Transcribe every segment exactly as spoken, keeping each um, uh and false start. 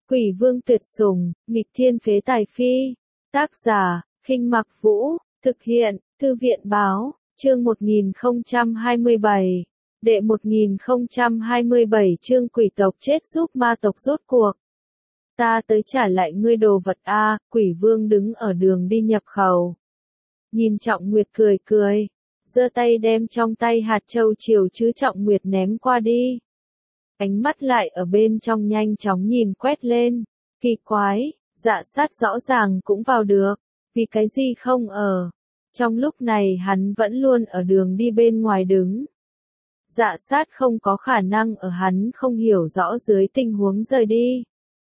Quỷ vương tuyệt sủng, nghịch thiên phế tài phi. Tác giả, Khinh Mặc Vũ, thực hiện, Thư viện báo, chương một nghìn không trăm hai mươi bảy. Đệ một nghìn không trăm hai mươi bảy chương quỷ tộc chết giúp ma tộc rốt cuộc. Ta tới trả lại ngươi đồ vật a, quỷ vương đứng ở đường đi nhập khẩu. Nhìn Trọng Nguyệt cười cười, giơ tay đem trong tay hạt châu chiều chứ Trọng Nguyệt ném qua đi. Ánh mắt lại ở bên trong nhanh chóng nhìn quét lên, kỳ quái, Dạ Sát rõ ràng cũng vào được, vì cái gì không ở. Trong lúc này hắn vẫn luôn ở đường đi bên ngoài đứng. Dạ Sát không có khả năng ở hắn không hiểu rõ dưới tình huống rời đi.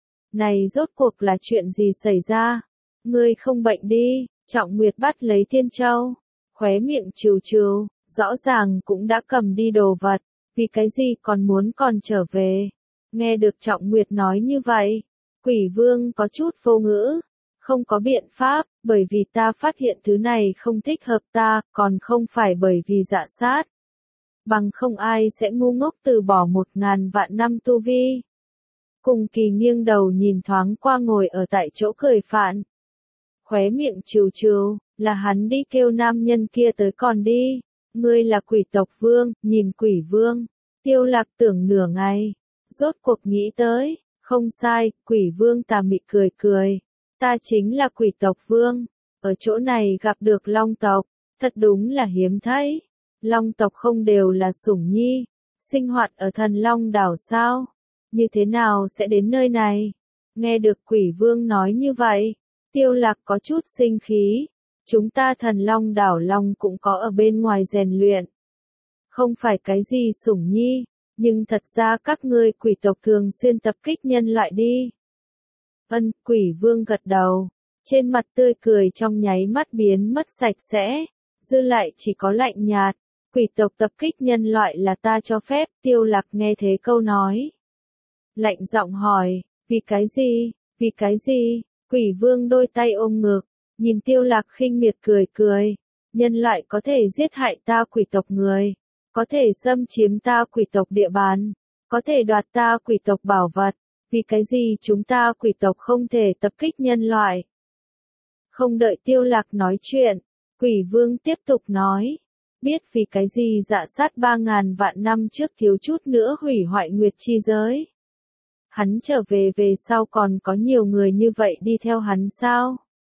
Này rốt cuộc là chuyện gì xảy ra? Ngươi không bệnh đi, Trọng Nguyệt bắt lấy Thiên Châu, khóe miệng trừ trừ, rõ ràng cũng đã cầm đi đồ vật, vì cái gì còn muốn còn trở về. Nghe được Trọng Nguyệt nói như vậy, Quỷ Vương có chút vô ngữ, không có biện pháp, bởi vì ta phát hiện thứ này không thích hợp ta, còn không phải bởi vì Dạ Sát. Bằng không ai sẽ ngu ngốc từ bỏ một ngàn vạn năm tu vi. Cùng Kỳ nghiêng đầu nhìn thoáng qua ngồi ở tại chỗ cười phạn. Khóe miệng trừ trừ, là hắn đi kêu nam nhân kia tới còn đi. Ngươi là quỷ tộc vương, nhìn Quỷ Vương. Tiêu Lạc tưởng nửa ngày, rốt cuộc nghĩ tới, không sai, Quỷ Vương tà mị cười cười. Ta chính là quỷ tộc vương, ở chỗ này gặp được long tộc, thật đúng là hiếm thấy. Long tộc không đều là sủng nhi, sinh hoạt ở thần long đảo sao? Như thế nào sẽ đến nơi này? Nghe được Quỷ Vương nói như vậy, Tiêu Lạc có chút sinh khí. Chúng ta thần long đảo long cũng có ở bên ngoài rèn luyện. Không phải cái gì sủng nhi, nhưng thật ra các ngươi quỷ tộc thường xuyên tập kích nhân loại đi. Ân, Quỷ Vương gật đầu, trên mặt tươi cười trong nháy mắt biến mất sạch sẽ, dư lại chỉ có lạnh nhạt. Quỷ tộc tập kích nhân loại là ta cho phép. Tiêu Lạc nghe thế câu nói, lạnh giọng hỏi, vì cái gì, vì cái gì? Quỷ Vương đôi tay ôm ngực, nhìn Tiêu Lạc khinh miệt cười cười, nhân loại có thể giết hại ta quỷ tộc người, có thể xâm chiếm ta quỷ tộc địa bàn, có thể đoạt ta quỷ tộc bảo vật, vì cái gì chúng ta quỷ tộc không thể tập kích nhân loại? Không đợi Tiêu Lạc nói chuyện, Quỷ Vương tiếp tục nói, biết vì cái gì Dạ Sát ba ngàn vạn năm trước thiếu chút nữa hủy hoại Nguyệt chi giới. Hắn trở về về sau còn có nhiều người như vậy đi theo hắn sao?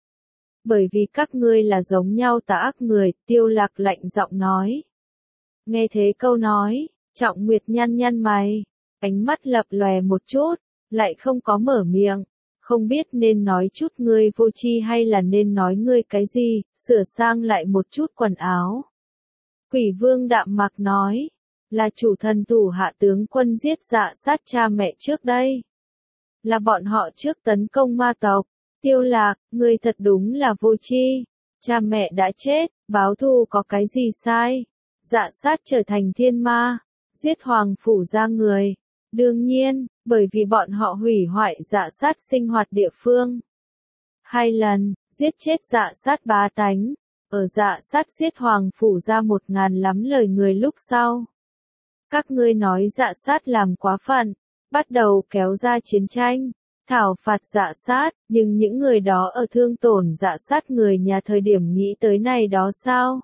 Bởi vì các ngươi là giống nhau tà ác người, Tiêu Lạc lạnh giọng nói. Nghe thế câu nói, Trọng Nguyệt nhăn nhăn mày, ánh mắt lập lòe một chút, lại không có mở miệng, không biết nên nói chút ngươi vô tri hay là nên nói ngươi cái gì, sửa sang lại một chút quần áo. Quỷ Vương đạm mạc nói, là chủ thần thủ hạ tướng quân giết Dạ Sát cha mẹ trước đây. Là bọn họ trước tấn công ma tộc. Tiêu Lạc, ngươi thật đúng là vô tri. Cha mẹ đã chết, báo thù có cái gì sai? Dạ Sát trở thành thiên ma, giết hoàng phủ gia người. Đương nhiên, bởi vì bọn họ hủy hoại Dạ Sát sinh hoạt địa phương. Hai lần, giết chết Dạ Sát bá tánh. Ở Dạ Sát giết hoàng phủ ra một ngàn lắm lời người lúc sau. Các ngươi nói Dạ Sát làm quá phận, bắt đầu kéo ra chiến tranh, thảo phạt Dạ Sát, nhưng những người đó ở thương tổn Dạ Sát người nhà thời điểm nghĩ tới này đó sao?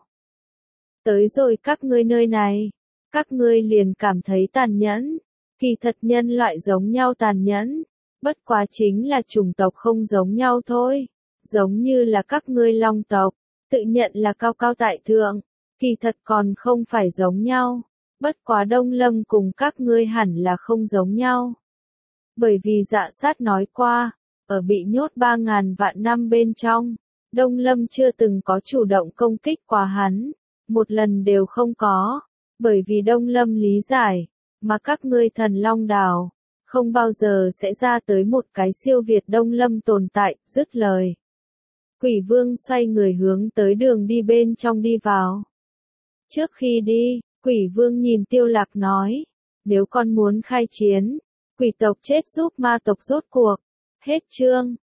Tới rồi các ngươi nơi này, các ngươi liền cảm thấy tàn nhẫn, kỳ thật nhân loại giống nhau tàn nhẫn, bất quá chính là chủng tộc không giống nhau thôi, giống như là các ngươi long tộc, tự nhận là cao cao tại thượng, kỳ thật còn không phải giống nhau. Bất quá Đông Lâm cùng các ngươi hẳn là không giống nhau. Bởi vì Dạ Sát nói qua, ở bị nhốt ba ngàn vạn năm bên trong, Đông Lâm chưa từng có chủ động công kích qua hắn, một lần đều không có, bởi vì Đông Lâm lý giải, mà các ngươi thần Long Đảo, không bao giờ sẽ ra tới một cái siêu việt Đông Lâm tồn tại, dứt lời. Quỷ Vương xoay người hướng tới đường đi bên trong đi vào. Trước khi đi, Quỷ Vương nhìn Tiêu Lạc nói, nếu con muốn khai chiến, quỷ tộc chết giúp ma tộc rốt cuộc. Hết chương.